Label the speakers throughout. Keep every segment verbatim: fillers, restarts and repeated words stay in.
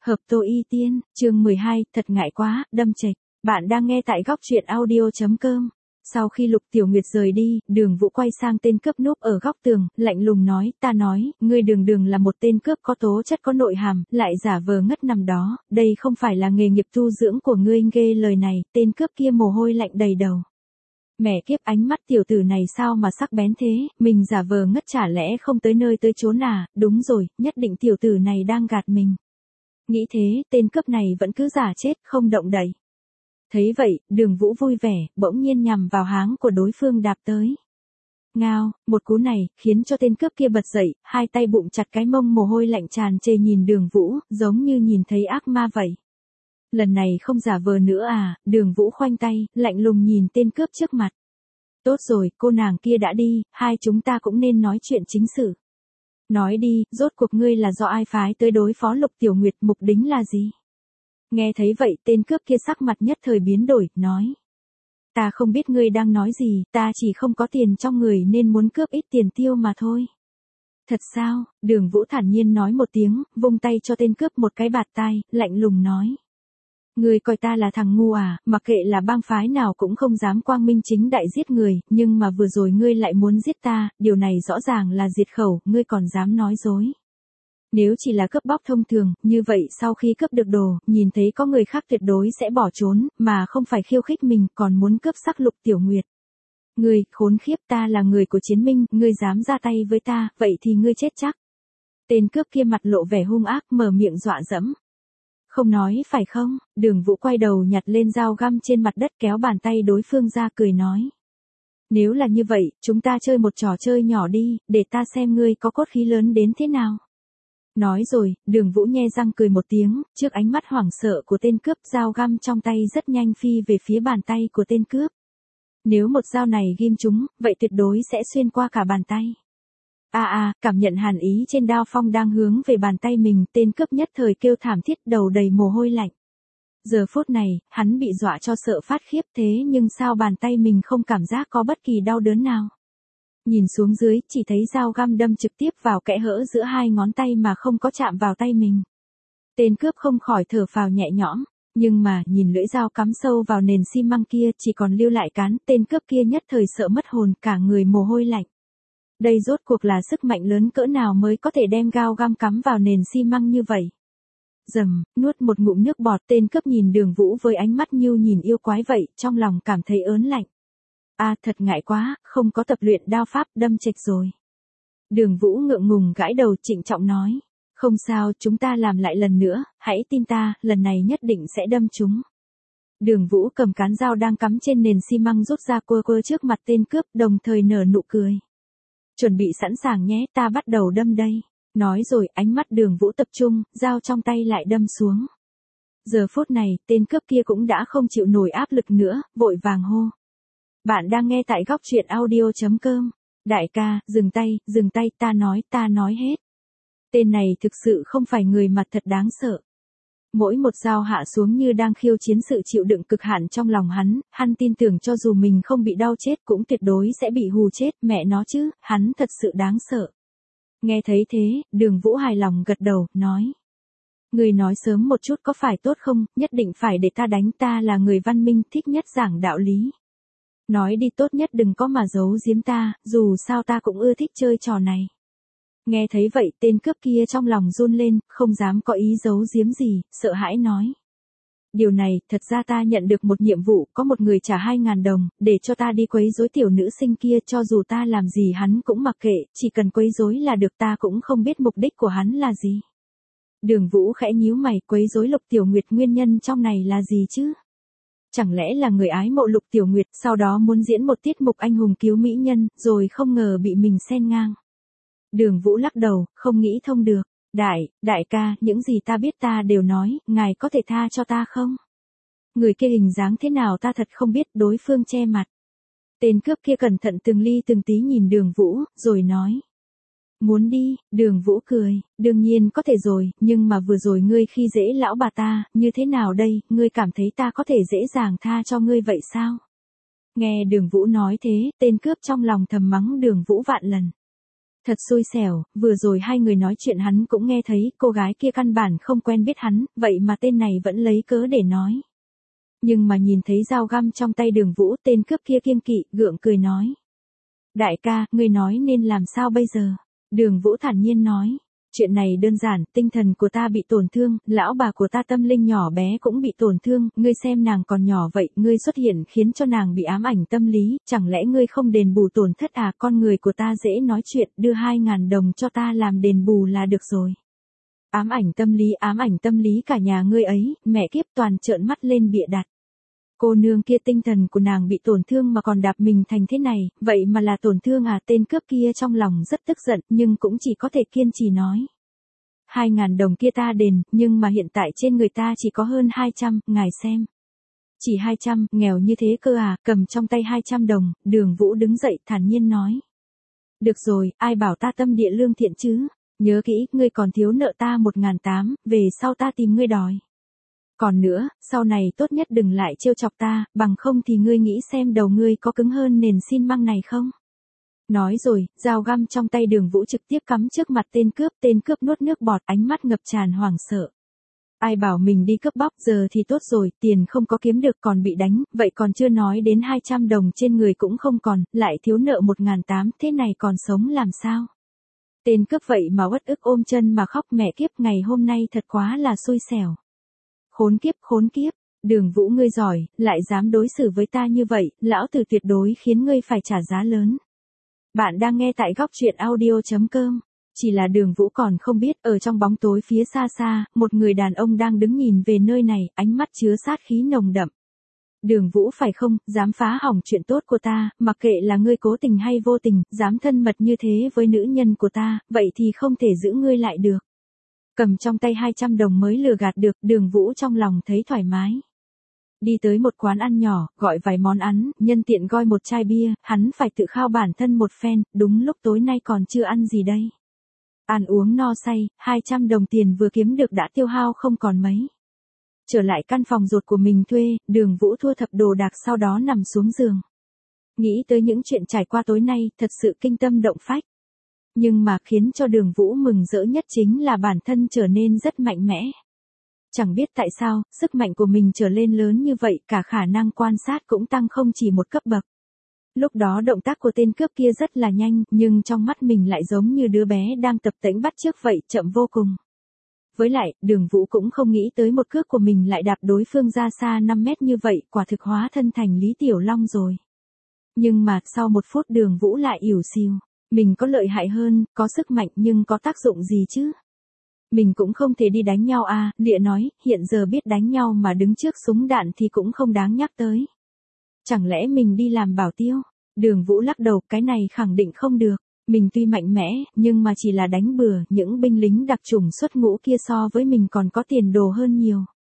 Speaker 1: Hợp Tô Y Tiên, chương mười hai, thật ngại quá, đâm chệch. Bạn đang nghe tại góc truyện audio chấm com. Sau khi Lục Tiểu Nguyệt rời đi, Đường Vũ quay sang tên cướp núp ở góc tường, lạnh lùng nói, ta nói, ngươi Đường Đường là một tên cướp có tố chất có nội hàm, lại giả vờ ngất nằm đó, đây không phải là nghề nghiệp tu dưỡng của ngươi. Ghê lời này, tên cướp kia mồ hôi lạnh đầy đầu. Mẹ kiếp, ánh mắt tiểu tử này sao mà sắc bén thế, mình giả vờ ngất chả lẽ không tới nơi tới chốn à, đúng rồi, nhất định tiểu tử này đang gạt mình. Nghĩ thế, tên cướp này vẫn cứ giả chết, không động đậy. Thấy vậy, Đường Vũ vui vẻ, bỗng nhiên nhằm vào háng của đối phương đạp tới. Ngao, một cú này, khiến cho tên cướp kia bật dậy, hai tay bụng chặt cái mông, mồ hôi lạnh tràn trề nhìn Đường Vũ, giống như nhìn thấy ác ma vậy. Lần này không giả vờ nữa à, Đường Vũ khoanh tay, lạnh lùng nhìn tên cướp trước mặt. Tốt rồi, cô nàng kia đã đi, hai chúng ta cũng nên nói chuyện chính sự. Nói đi, rốt cuộc ngươi là do ai phái tới đối phó Lục Tiểu Nguyệt, mục đích là gì? Nghe thấy vậy, tên cướp kia sắc mặt nhất thời biến đổi, nói. Ta không biết ngươi đang nói gì, ta chỉ không có tiền trong người nên muốn cướp ít tiền tiêu mà thôi. Thật sao? Đường Vũ thản nhiên nói một tiếng, vung tay cho tên cướp một cái bạt tai, lạnh lùng nói. Ngươi coi ta là thằng ngu à, mặc kệ là bang phái nào cũng không dám quang minh chính đại giết người, nhưng mà vừa rồi ngươi lại muốn giết ta, điều này rõ ràng là diệt khẩu, ngươi còn dám nói dối. Nếu chỉ là cướp bóc thông thường, như vậy sau khi cướp được đồ, nhìn thấy có người khác tuyệt đối sẽ bỏ trốn, mà không phải khiêu khích mình, còn muốn cướp sắc Lục Tiểu Nguyệt. Ngươi, khốn khiếp, ta là người của chiến minh, ngươi dám ra tay với ta, vậy thì ngươi chết chắc. Tên cướp kia mặt lộ vẻ hung ác, mở miệng dọa dẫm. Không nói phải không? Đường Vũ quay đầu nhặt lên dao găm trên mặt đất, kéo bàn tay đối phương ra, cười nói. Nếu là như vậy, chúng ta chơi một trò chơi nhỏ đi, để ta xem ngươi có cốt khí lớn đến thế nào. Nói rồi, Đường Vũ nhe răng cười một tiếng, trước ánh mắt hoảng sợ của tên cướp, dao găm trong tay rất nhanh phi về phía bàn tay của tên cướp. Nếu một dao này ghim trúng, vậy tuyệt đối sẽ xuyên qua cả bàn tay. À à, cảm nhận hàn ý trên đao phong đang hướng về bàn tay mình, tên cướp nhất thời kêu thảm thiết, đầu đầy mồ hôi lạnh. Giờ phút này, hắn bị dọa cho sợ phát khiếp, thế nhưng sao bàn tay mình không cảm giác có bất kỳ đau đớn nào. Nhìn xuống dưới, chỉ thấy dao găm đâm trực tiếp vào kẽ hở giữa hai ngón tay mà không có chạm vào tay mình. Tên cướp không khỏi thở phào nhẹ nhõm, nhưng mà, nhìn lưỡi dao cắm sâu vào nền xi măng kia, chỉ còn lưu lại cán, tên cướp kia nhất thời sợ mất hồn, cả người mồ hôi lạnh. Đây rốt cuộc là sức mạnh lớn cỡ nào mới có thể đem dao găm cắm vào nền xi măng như vậy. Dầm, nuốt một ngụm nước bọt, tên cướp nhìn Đường Vũ với ánh mắt như nhìn yêu quái vậy, trong lòng cảm thấy ớn lạnh. À, thật ngại quá, không có tập luyện đao pháp, đâm chệch rồi. Đường Vũ ngượng ngùng gãi đầu, trịnh trọng nói. Không sao, chúng ta làm lại lần nữa, hãy tin ta, lần này nhất định sẽ đâm chúng. Đường Vũ cầm cán dao đang cắm trên nền xi măng rút ra, quơ quơ trước mặt tên cướp, đồng thời nở nụ cười. Chuẩn bị sẵn sàng nhé, ta bắt đầu đâm đây. Nói rồi, ánh mắt Đường Vũ tập trung, dao trong tay lại đâm xuống. Giờ phút này, tên cướp kia cũng đã không chịu nổi áp lực nữa, vội vàng hô. Bạn đang nghe tại góc truyện audio chấm com. Đại ca, dừng tay, dừng tay, ta nói, ta nói hết. Tên này thực sự không phải người mà thật đáng sợ. Mỗi một dao hạ xuống như đang khiêu chiến sự chịu đựng cực hạn trong lòng hắn, hắn tin tưởng cho dù mình không bị đau chết cũng tuyệt đối sẽ bị hù chết, mẹ nó chứ, hắn thật sự đáng sợ. Nghe thấy thế, Đường Vũ hài lòng gật đầu, nói. Người nói sớm một chút có phải tốt không, nhất định phải để ta đánh, ta là người văn minh, thích nhất giảng đạo lý. Nói đi, tốt nhất đừng có mà giấu giếm ta, dù sao ta cũng ưa thích chơi trò này. Nghe thấy vậy, tên cướp kia trong lòng run lên, không dám có ý giấu giếm gì, sợ hãi nói. Điều này, thật ra ta nhận được một nhiệm vụ, có một người trả hai ngàn đồng, để cho ta đi quấy rối tiểu nữ sinh kia, cho dù ta làm gì hắn cũng mặc kệ, chỉ cần quấy rối là được, ta cũng không biết mục đích của hắn là gì. Đường Vũ khẽ nhíu mày, quấy rối Lục Tiểu Nguyệt, nguyên nhân trong này là gì chứ? Chẳng lẽ là người ái mộ Lục Tiểu Nguyệt, sau đó muốn diễn một tiết mục anh hùng cứu mỹ nhân, rồi không ngờ bị mình xen ngang. Đường Vũ lắc đầu, không nghĩ thông được. Đại, đại ca, những gì ta biết ta đều nói, ngài có thể tha cho ta không? Người kia hình dáng thế nào ta thật không biết, đối phương che mặt. Tên cướp kia cẩn thận từng ly từng tí nhìn Đường Vũ, rồi nói. Muốn đi, Đường Vũ cười, đương nhiên có thể rồi, nhưng mà vừa rồi ngươi khi dễ lão bà ta, như thế nào đây, ngươi cảm thấy ta có thể dễ dàng tha cho ngươi vậy sao? Nghe Đường Vũ nói thế, tên cướp trong lòng thầm mắng Đường Vũ vạn lần. Thật xui xẻo, vừa rồi hai người nói chuyện hắn cũng nghe thấy, cô gái kia căn bản không quen biết hắn, vậy mà tên này vẫn lấy cớ để nói. Nhưng mà nhìn thấy dao găm trong tay Đường Vũ, tên cướp kia kiêng kỵ, gượng cười nói. Đại ca, ngươi nói nên làm sao bây giờ? Đường Vũ thản nhiên nói. Chuyện này đơn giản, tinh thần của ta bị tổn thương, lão bà của ta tâm linh nhỏ bé cũng bị tổn thương, ngươi xem nàng còn nhỏ vậy, ngươi xuất hiện khiến cho nàng bị ám ảnh tâm lý, chẳng lẽ ngươi không đền bù tổn thất à? Con người của ta dễ nói chuyện, đưa hai ngàn đồng cho ta làm đền bù là được rồi. Ám ảnh tâm lý, ám ảnh tâm lý cả nhà ngươi ấy, mẹ kiếp toàn trợn mắt lên bịa đặt. Cô nương kia tinh thần của nàng bị tổn thương mà còn đạp mình thành thế này, vậy mà là tổn thương à? Tên cướp kia trong lòng rất tức giận, nhưng cũng chỉ có thể kiên trì nói. Hai ngàn đồng kia ta đền, nhưng mà hiện tại trên người ta chỉ có hơn hai trăm, ngài xem. Chỉ hai trăm, nghèo như thế cơ à? Cầm trong tay hai trăm đồng, Đường Vũ đứng dậy thản nhiên nói. Được rồi, ai bảo ta tâm địa lương thiện chứ? Nhớ kỹ, ngươi còn thiếu nợ ta một ngàn tám, về sau ta tìm ngươi đòi. Còn nữa, sau này tốt nhất đừng lại trêu chọc ta, bằng không thì ngươi nghĩ xem đầu ngươi có cứng hơn nền xi măng này không? Nói rồi, dao găm trong tay Đường Vũ trực tiếp cắm trước mặt tên cướp, tên cướp nuốt nước bọt, ánh mắt ngập tràn hoảng sợ. Ai bảo mình đi cướp bóc, giờ thì tốt rồi, tiền không có kiếm được còn bị đánh, vậy còn chưa nói đến hai trăm đồng trên người cũng không còn, lại thiếu nợ một ngàn tám, thế này còn sống làm sao? Tên cướp vậy mà uất ức ôm chân mà khóc, mẹ kiếp, ngày hôm nay thật quá là xui xẻo. Khốn kiếp, khốn kiếp, Đường Vũ ngươi giỏi, lại dám đối xử với ta như vậy, lão tử tuyệt đối khiến ngươi phải trả giá lớn. Bạn đang nghe tại góc truyện audio chấm com. Chỉ là Đường Vũ còn không biết, ở trong bóng tối phía xa xa, một người đàn ông đang đứng nhìn về nơi này, ánh mắt chứa sát khí nồng đậm. Đường Vũ phải không, dám phá hỏng chuyện tốt của ta, mặc kệ là ngươi cố tình hay vô tình, dám thân mật như thế với nữ nhân của ta, vậy thì không thể giữ ngươi lại được. Cầm trong tay hai trăm đồng mới lừa gạt được, Đường Vũ trong lòng thấy thoải mái. Đi tới một quán ăn nhỏ, gọi vài món ăn, nhân tiện goi một chai bia, hắn phải tự khao bản thân một phen, đúng lúc tối nay còn chưa ăn gì đây. Ăn uống no say, hai trăm đồng tiền vừa kiếm được đã tiêu hao không còn mấy. Trở lại căn phòng ruột của mình thuê, Đường Vũ thu thập đồ đạc sau đó nằm xuống giường. Nghĩ tới những chuyện trải qua tối nay, thật sự kinh tâm động phách. Nhưng mà khiến cho Đường Vũ mừng rỡ nhất chính là bản thân trở nên rất mạnh mẽ. Chẳng biết tại sao, sức mạnh của mình trở lên lớn như vậy, cả khả năng quan sát cũng tăng không chỉ một cấp bậc. Lúc đó động tác của tên cướp kia rất là nhanh, nhưng trong mắt mình lại giống như đứa bé đang tập tễnh bắt chước vậy, chậm vô cùng. Với lại, Đường Vũ cũng không nghĩ tới một cước của mình lại đạp đối phương ra xa năm mét như vậy, quả thực hóa thân thành Lý Tiểu Long rồi. Nhưng mà, sau một phút Đường Vũ lại ỉu xìu. Mình có lợi hại hơn, có sức mạnh nhưng có tác dụng gì chứ? Mình cũng không thể đi đánh nhau à, Lịa nói, hiện giờ biết đánh nhau mà đứng trước súng đạn thì cũng không đáng nhắc tới. Chẳng lẽ mình đi làm bảo tiêu? Đường Vũ lắc đầu, cái này khẳng định không được. Mình tuy mạnh mẽ, nhưng mà chỉ là đánh bừa, những binh lính đặc chủng xuất ngũ kia so với mình còn có tiền đồ hơn nhiều.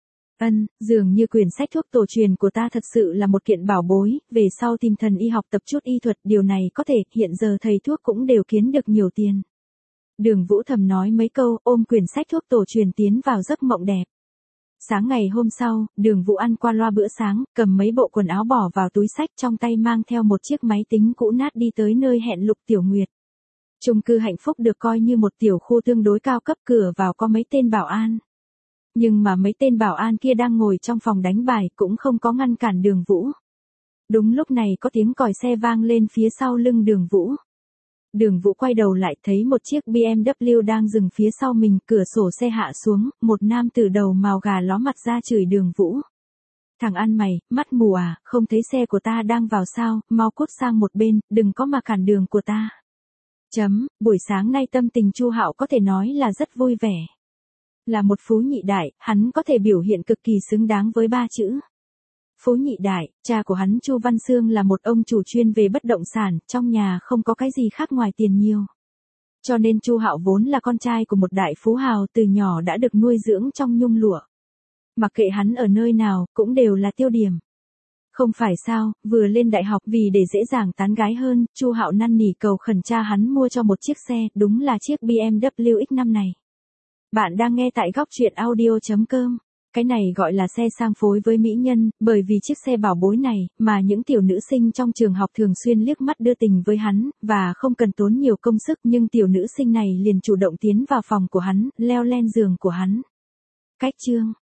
Speaker 1: Ân, dường như quyển sách thuốc tổ truyền của ta thật sự là một kiện bảo bối, về sau tìm thần y học tập chút y thuật, điều này có thể, hiện giờ thầy thuốc cũng đều kiếm được nhiều tiền. Đường Vũ thầm nói mấy câu, ôm quyển sách thuốc tổ truyền tiến vào giấc mộng đẹp. Sáng ngày hôm sau, Đường Vũ ăn qua loa bữa sáng, cầm mấy bộ quần áo bỏ vào túi sách, trong tay mang theo một chiếc máy tính cũ nát đi tới nơi hẹn Lục Tiểu Nguyệt. Chung cư Hạnh Phúc được coi như một tiểu khu tương đối cao cấp, cửa vào có mấy tên bảo an. Nhưng mà mấy tên bảo an kia đang ngồi trong phòng đánh bài, cũng không có ngăn cản Đường Vũ. Đúng lúc này có tiếng còi xe vang lên phía sau lưng Đường Vũ. Đường Vũ quay đầu lại thấy một chiếc bê em vê đang dừng phía sau mình, cửa sổ xe hạ xuống, một nam tử đầu màu gà ló mặt ra chửi Đường Vũ. Thằng ăn mày, mắt mù à, không thấy xe của ta đang vào sao, mau cút sang một bên, đừng có mà cản đường của ta. Chấm, buổi sáng nay tâm tình Chu Hạo có thể nói là rất vui vẻ. Là một phú nhị đại, hắn có thể biểu hiện cực kỳ xứng đáng với ba chữ. Phú nhị đại, cha của hắn Chu Văn Sương là một ông chủ chuyên về bất động sản, trong nhà không có cái gì khác ngoài tiền nhiều. Cho nên Chu Hạo vốn là con trai của một đại phú hào, từ nhỏ đã được nuôi dưỡng trong nhung lụa. Mặc kệ hắn ở nơi nào, cũng đều là tiêu điểm. Không phải sao, vừa lên đại học vì để dễ dàng tán gái hơn, Chu Hạo năn nỉ cầu khẩn cha hắn mua cho một chiếc xe, đúng là chiếc bê em vê X năm này. Bạn đang nghe tại góc truyện audio chấm com. Cái này gọi là xe sang phối với mỹ nhân, bởi vì chiếc xe bảo bối này, mà những tiểu nữ sinh trong trường học thường xuyên liếc mắt đưa tình với hắn, và không cần tốn nhiều công sức nhưng tiểu nữ sinh này liền chủ động tiến vào phòng của hắn, leo lên giường của hắn. Cách chương